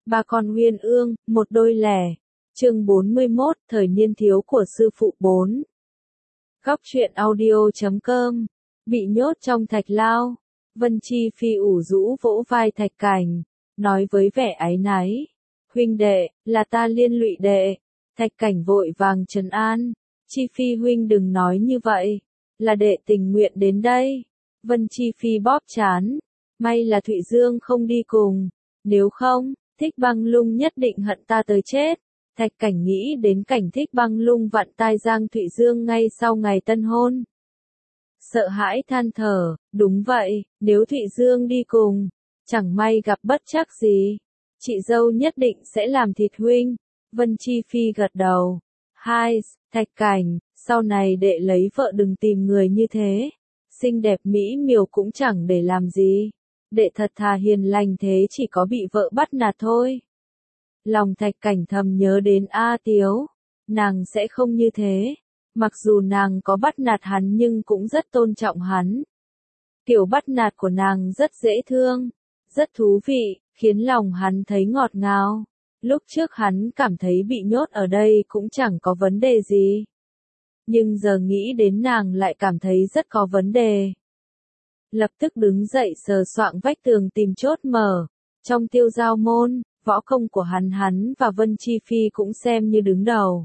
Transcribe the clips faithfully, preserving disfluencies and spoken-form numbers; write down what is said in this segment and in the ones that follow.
Ba con uyên ương, một đôi lẻ. Chương bốn mươi mốt, thời niên thiếu của sư phụ bốn. Góc truyện audio chấm com. Bị nhốt trong thạch lao. Vân Chi Phi ủ rũ vỗ vai Thạch Cảnh, nói với vẻ áy náy. Huynh đệ, là ta liên lụy đệ. Thạch Cảnh vội vàng trấn an. Chi Phi huynh đừng nói như vậy. Là đệ tình nguyện đến đây. Vân Chi Phi bóp trán. May là Thụy Dương không đi cùng. Nếu không, Thích Băng Lung nhất định hận ta tới chết. Thạch Cảnh nghĩ đến cảnh Thích Băng Lung vặn tai Giang Thụy Dương ngay sau ngày tân hôn. Sợ hãi than thở, đúng vậy, nếu Thụy Dương đi cùng, chẳng may gặp bất trắc gì, chị dâu nhất định sẽ làm thịt huynh. Vân Chi Phi gật đầu. Hai, Thạch Cảnh, sau này đệ lấy vợ đừng tìm người như thế. Xinh đẹp mỹ miều cũng chẳng để làm gì. Đệ thật thà hiền lành thế chỉ có bị vợ bắt nạt thôi. Lòng Thạch Cảnh thầm nhớ đến A Tiếu. Nàng sẽ không như thế. Mặc dù nàng có bắt nạt hắn nhưng cũng rất tôn trọng hắn. Kiểu bắt nạt của nàng rất dễ thương, rất thú vị, khiến lòng hắn thấy ngọt ngào. Lúc trước hắn cảm thấy bị nhốt ở đây cũng chẳng có vấn đề gì. Nhưng giờ nghĩ đến nàng lại cảm thấy rất có vấn đề. Lập tức đứng dậy sờ soạng vách tường tìm chốt mở. Trong Tiêu Giao môn, võ công của hắn hắn và Vân Chi Phi cũng xem như đứng đầu.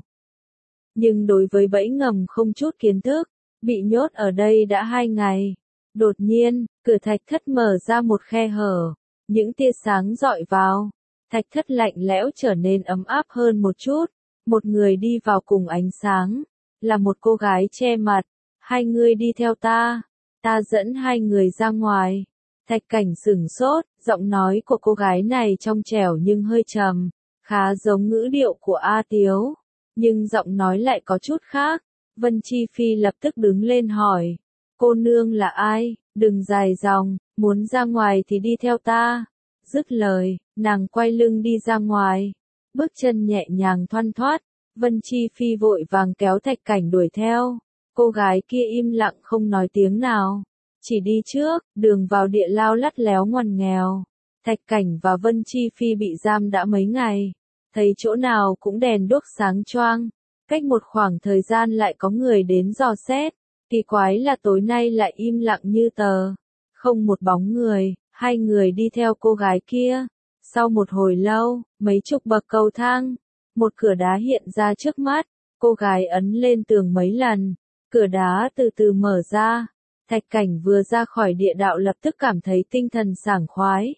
Nhưng đối với bẫy ngầm không chút kiến thức, bị nhốt ở đây đã hai ngày. Đột nhiên, cửa thạch thất mở ra một khe hở, những tia sáng dọi vào. Thạch thất lạnh lẽo trở nên ấm áp hơn một chút. Một người đi vào cùng ánh sáng, là một cô gái che mặt. Hai người đi theo ta, ta dẫn hai người ra ngoài. Thạch Cảnh sửng sốt, giọng nói của cô gái này trong trẻo nhưng hơi trầm, khá giống ngữ điệu của A Tiếu. Nhưng giọng nói lại có chút khác. Vân Chi Phi lập tức đứng lên hỏi. Cô nương là ai? Đừng dài dòng, muốn ra ngoài thì đi theo ta. Dứt lời, nàng quay lưng đi ra ngoài. Bước chân nhẹ nhàng thoăn thoắt. Vân Chi Phi vội vàng kéo Thạch Cảnh đuổi theo. Cô gái kia im lặng không nói tiếng nào. Chỉ đi trước, đường vào địa lao lắt léo ngoằn nghèo. Thạch Cảnh và Vân Chi Phi bị giam đã mấy ngày. Thấy chỗ nào cũng đèn đuốc sáng choang, cách một khoảng thời gian lại có người đến dò xét. Kỳ quái là tối nay lại im lặng như tờ, không một bóng người. Hai người đi theo cô gái kia. Sau một hồi lâu, mấy chục bậc cầu thang, một cửa đá hiện ra trước mắt. Cô gái ấn lên tường mấy lần, cửa đá từ từ mở ra. Thạch Cảnh vừa ra khỏi địa đạo lập tức cảm thấy tinh thần sảng khoái.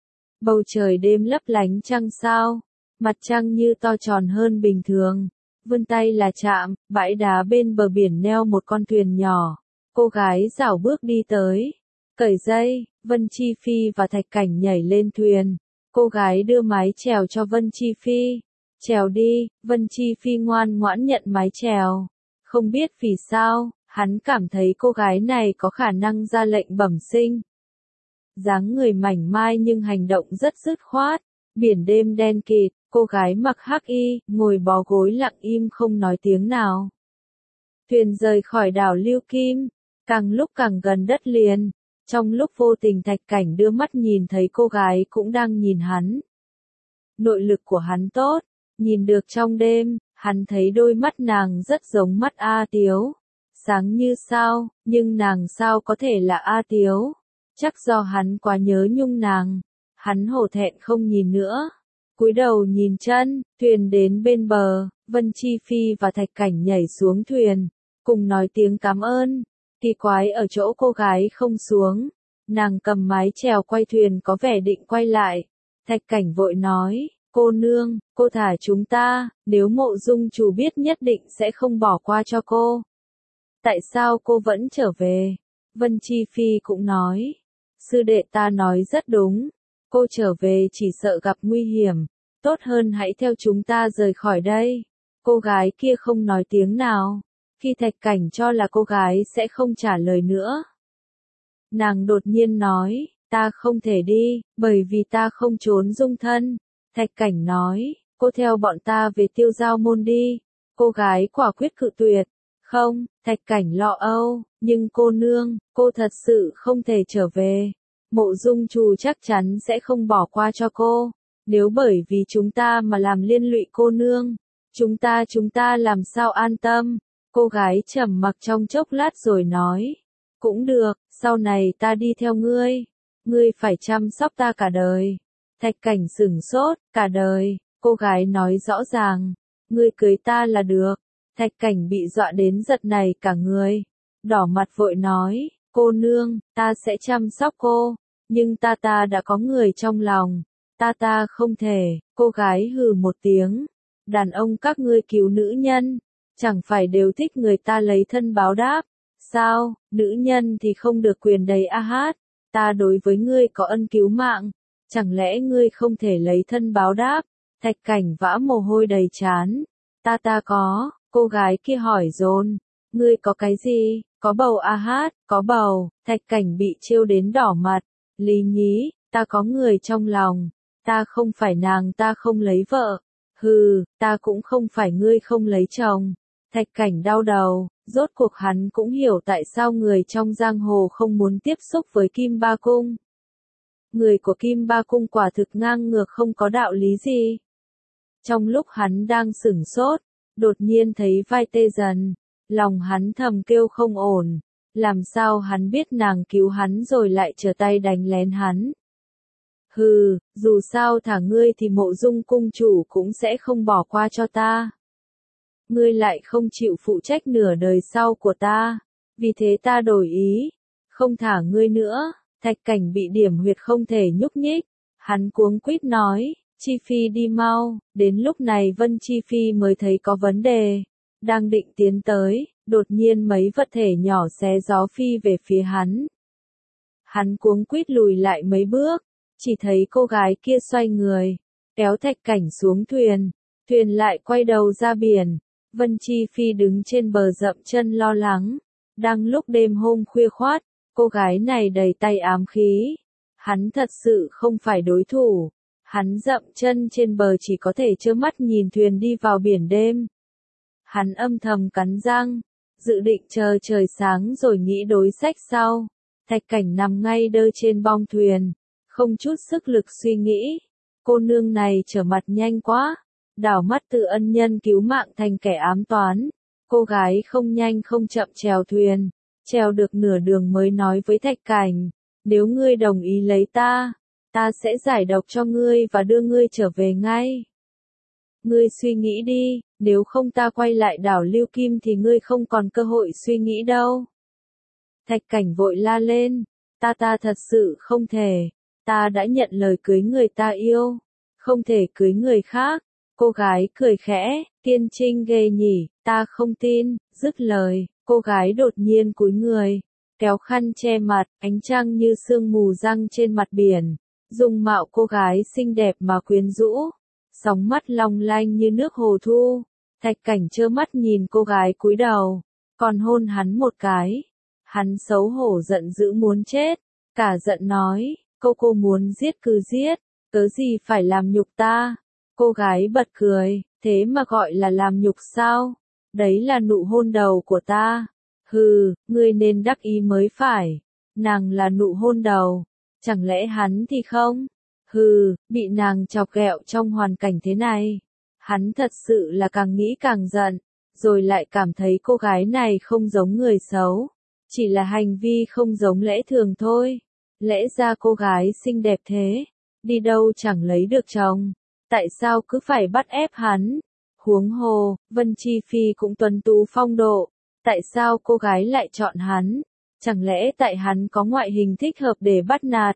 Bầu trời đêm lấp lánh trăng sao. Mặt trăng như to tròn hơn bình thường. Vươn tay là chạm, bãi đá bên bờ biển neo một con thuyền nhỏ. Cô gái rảo bước đi tới. Cởi dây, Vân Chi Phi và Thạch Cảnh nhảy lên thuyền. Cô gái đưa mái chèo cho Vân Chi Phi. Chèo đi, Vân Chi Phi ngoan ngoãn nhận mái chèo. Không biết vì sao, hắn cảm thấy cô gái này có khả năng ra lệnh bẩm sinh. Dáng người mảnh mai nhưng hành động rất dứt khoát. Biển đêm đen kịt. Cô gái mặc hắc y, ngồi bó gối lặng im không nói tiếng nào. Thuyền rời khỏi đảo Lưu Kim, càng lúc càng gần đất liền. Trong lúc vô tình Thạch Cảnh đưa mắt nhìn thấy cô gái cũng đang nhìn hắn. Nội lực của hắn tốt, nhìn được trong đêm, hắn thấy đôi mắt nàng rất giống mắt A Tiếu. Sáng như sao, nhưng nàng sao có thể là A Tiếu? Chắc do hắn quá nhớ nhung nàng. Hắn hổ thẹn không nhìn nữa. Cúi đầu nhìn chân, thuyền đến bên bờ, Vân Chi Phi và Thạch Cảnh nhảy xuống thuyền, cùng nói tiếng cảm ơn. Kỳ quái ở chỗ cô gái không xuống, nàng cầm mái chèo quay thuyền có vẻ định quay lại. Thạch Cảnh vội nói, cô nương, cô thả chúng ta, nếu Mộ Dung chủ biết nhất định sẽ không bỏ qua cho cô. Tại sao cô vẫn trở về? Vân Chi Phi cũng nói, sư đệ ta nói rất đúng. Cô trở về chỉ sợ gặp nguy hiểm, tốt hơn hãy theo chúng ta rời khỏi đây. Cô gái kia không nói tiếng nào, khi Thạch Cảnh cho là cô gái sẽ không trả lời nữa. Nàng đột nhiên nói, ta không thể đi, bởi vì ta không trốn dung thân. Thạch Cảnh nói, cô theo bọn ta về Tiêu Giao môn đi. Cô gái quả quyết cự tuyệt. Không, Thạch Cảnh lo âu, nhưng cô nương, cô thật sự không thể trở về. Mộ Dung chủ chắc chắn sẽ không bỏ qua cho cô. Nếu bởi vì chúng ta mà làm liên lụy cô nương, chúng ta chúng ta làm sao an tâm? Cô gái trầm mặc trong chốc lát rồi nói, cũng được, sau này ta đi theo ngươi, ngươi phải chăm sóc ta cả đời. Thạch Cảnh sửng sốt, cả đời, cô gái nói rõ ràng, ngươi cưới ta là được. Thạch Cảnh bị dọa đến giật nảy cả người, đỏ mặt vội nói, cô nương, ta sẽ chăm sóc cô, nhưng ta ta đã có người trong lòng, ta ta không thể. Cô gái hừ một tiếng, đàn ông các ngươi cứu nữ nhân, chẳng phải đều thích người ta lấy thân báo đáp, sao, nữ nhân thì không được quyền đầy a hát, ta đối với ngươi có ân cứu mạng, chẳng lẽ ngươi không thể lấy thân báo đáp? Thạch Cảnh vã mồ hôi đầy trán, ta ta có. Cô gái kia hỏi dồn, ngươi có cái gì? Có bầu a hát, có bầu. Thạch Cảnh bị trêu đến đỏ mặt, Lý Nhí, ta có người trong lòng, ta không phải nàng ta không lấy vợ, hừ, ta cũng không phải ngươi không lấy chồng. Thạch Cảnh đau đầu, rốt cuộc hắn cũng hiểu tại sao người trong giang hồ không muốn tiếp xúc với Kim Ba Cung. Người của Kim Ba Cung quả thực ngang ngược không có đạo lý gì. Trong lúc hắn đang sửng sốt, đột nhiên thấy vai tê dần, lòng hắn thầm kêu không ổn, làm sao hắn biết nàng cứu hắn rồi lại trở tay đánh lén hắn. Hừ, dù sao thả ngươi thì Mộ Dung cung chủ cũng sẽ không bỏ qua cho ta. Ngươi lại không chịu phụ trách nửa đời sau của ta, vì thế ta đổi ý, không thả ngươi nữa. Thạch Cảnh bị điểm huyệt không thể nhúc nhích, hắn cuống quýt nói, Chi Phi đi mau. Đến lúc này Vân Chi Phi mới thấy có vấn đề, đang định tiến tới, đột nhiên mấy vật thể nhỏ xé gió phi về phía hắn. Hắn cuống quýt lùi lại mấy bước, chỉ thấy cô gái kia xoay người, kéo Thạch Cảnh xuống thuyền, thuyền lại quay đầu ra biển. Vân Chi Phi đứng trên bờ dậm chân lo lắng, đang lúc đêm hôm khuya khoát, cô gái này đầy tay ám khí, hắn thật sự không phải đối thủ. Hắn dậm chân trên bờ chỉ có thể trơ mắt nhìn thuyền đi vào biển đêm. Hắn âm thầm cắn răng, dự định chờ trời sáng rồi nghĩ đối sách sau. Thạch Cảnh nằm ngay đơ trên bong thuyền, không chút sức lực suy nghĩ. Cô nương này trở mặt nhanh quá, đảo mắt từ ân nhân cứu mạng thành kẻ ám toán. Cô gái không nhanh không chậm chèo thuyền, chèo được nửa đường mới nói với Thạch Cảnh, nếu ngươi đồng ý lấy ta, ta sẽ giải độc cho ngươi và đưa ngươi trở về ngay. Ngươi suy nghĩ đi, nếu không ta quay lại đảo Lưu Kim thì ngươi không còn cơ hội suy nghĩ đâu. Thạch Cảnh vội la lên, ta ta thật sự không thể, ta đã nhận lời cưới người ta yêu, không thể cưới người khác. Cô gái cười khẽ, Tiên Trinh ghê nhỉ, ta không tin. Dứt lời, cô gái đột nhiên cúi người, kéo khăn che mặt, ánh trăng như sương mù răng trên mặt biển. Dung mạo cô gái xinh đẹp mà quyến rũ, sóng mắt long lanh như nước hồ thu. Thạch Cảnh trơ mắt nhìn cô gái cúi đầu, còn hôn hắn một cái. Hắn xấu hổ giận dữ muốn chết, cả giận nói, cô cô muốn giết cứ giết, cớ gì phải làm nhục ta. Cô gái bật cười, thế mà gọi là làm nhục sao? Đấy là nụ hôn đầu của ta. Hừ, ngươi nên đắc ý mới phải. Nàng là nụ hôn đầu, chẳng lẽ hắn thì không? Hừ, bị nàng chọc ghẹo trong hoàn cảnh thế này. Hắn thật sự là càng nghĩ càng giận, rồi lại cảm thấy cô gái này không giống người xấu. Chỉ là hành vi không giống lẽ thường thôi. Lẽ ra cô gái xinh đẹp thế, đi đâu chẳng lấy được chồng. Tại sao cứ phải bắt ép hắn? Huống hồ, Vân Chi Phi cũng tuấn tú phong độ. Tại sao cô gái lại chọn hắn? Chẳng lẽ tại hắn có ngoại hình thích hợp để bắt nạt?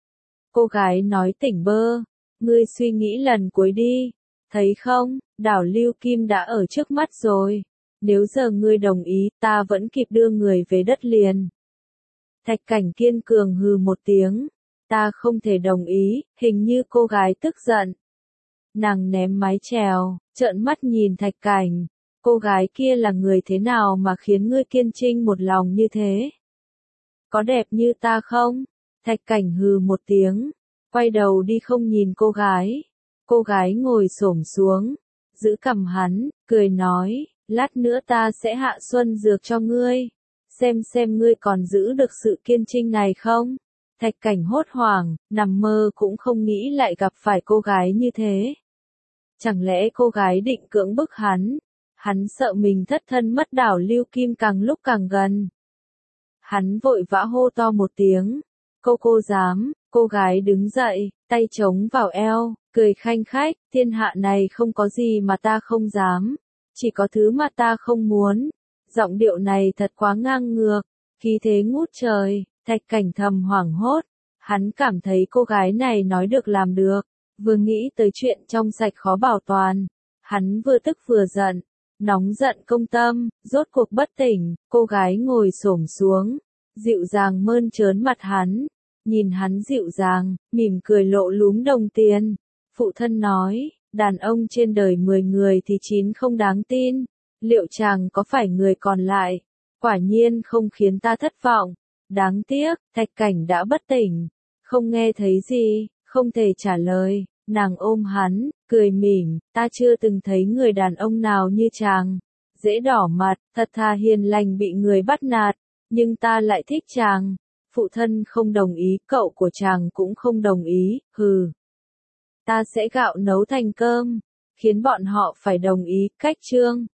Cô gái nói tỉnh bơ, ngươi suy nghĩ lần cuối đi. Thấy không, đảo Lưu Kim đã ở trước mắt rồi. Nếu giờ ngươi đồng ý, ta vẫn kịp đưa người về đất liền. Thạch Cảnh kiên cường hừ một tiếng. Ta không thể đồng ý, hình như cô gái tức giận. Nàng ném mái chèo, trợn mắt nhìn Thạch Cảnh. Cô gái kia là người thế nào mà khiến ngươi kiên trinh một lòng như thế? Có đẹp như ta không? Thạch Cảnh hừ một tiếng, quay đầu đi không nhìn cô gái. Cô gái ngồi xổm xuống, giữ cằm hắn, cười nói, lát nữa ta sẽ hạ xuân dược cho ngươi. Xem xem ngươi còn giữ được sự kiên trinh này không? Thạch Cảnh hốt hoảng, nằm mơ cũng không nghĩ lại gặp phải cô gái như thế. Chẳng lẽ cô gái định cưỡng bức hắn? Hắn sợ mình thất thân mất đảo Lưu Kim càng lúc càng gần. Hắn vội vã hô to một tiếng. Cô cô dám, cô gái đứng dậy, tay chống vào eo, cười khanh khách, thiên hạ này không có gì mà ta không dám. Chỉ có thứ mà ta không muốn. Giọng điệu này thật quá ngang ngược, khí thế ngút trời, Thạch Cảnh thầm hoảng hốt. Hắn cảm thấy cô gái này nói được làm được, vừa nghĩ tới chuyện trong sạch khó bảo toàn. Hắn vừa tức vừa giận, nóng giận công tâm, rốt cuộc bất tỉnh, cô gái ngồi xổm xuống, dịu dàng mơn trớn mặt hắn, nhìn hắn dịu dàng, mỉm cười lộ lúm đồng tiền. Phụ thân nói, đàn ông trên đời mười người thì chín không đáng tin, liệu chàng có phải người còn lại? Quả nhiên không khiến ta thất vọng. Đáng tiếc, Thạch Cảnh đã bất tỉnh, không nghe thấy gì, không thể trả lời. Nàng ôm hắn, cười mỉm, ta chưa từng thấy người đàn ông nào như chàng. Dễ đỏ mặt, thật thà hiền lành bị người bắt nạt, nhưng ta lại thích chàng. Phụ thân không đồng ý, cậu của chàng cũng không đồng ý, hừ. Ta sẽ gạo nấu thành cơm, khiến bọn họ phải đồng ý, cách chương.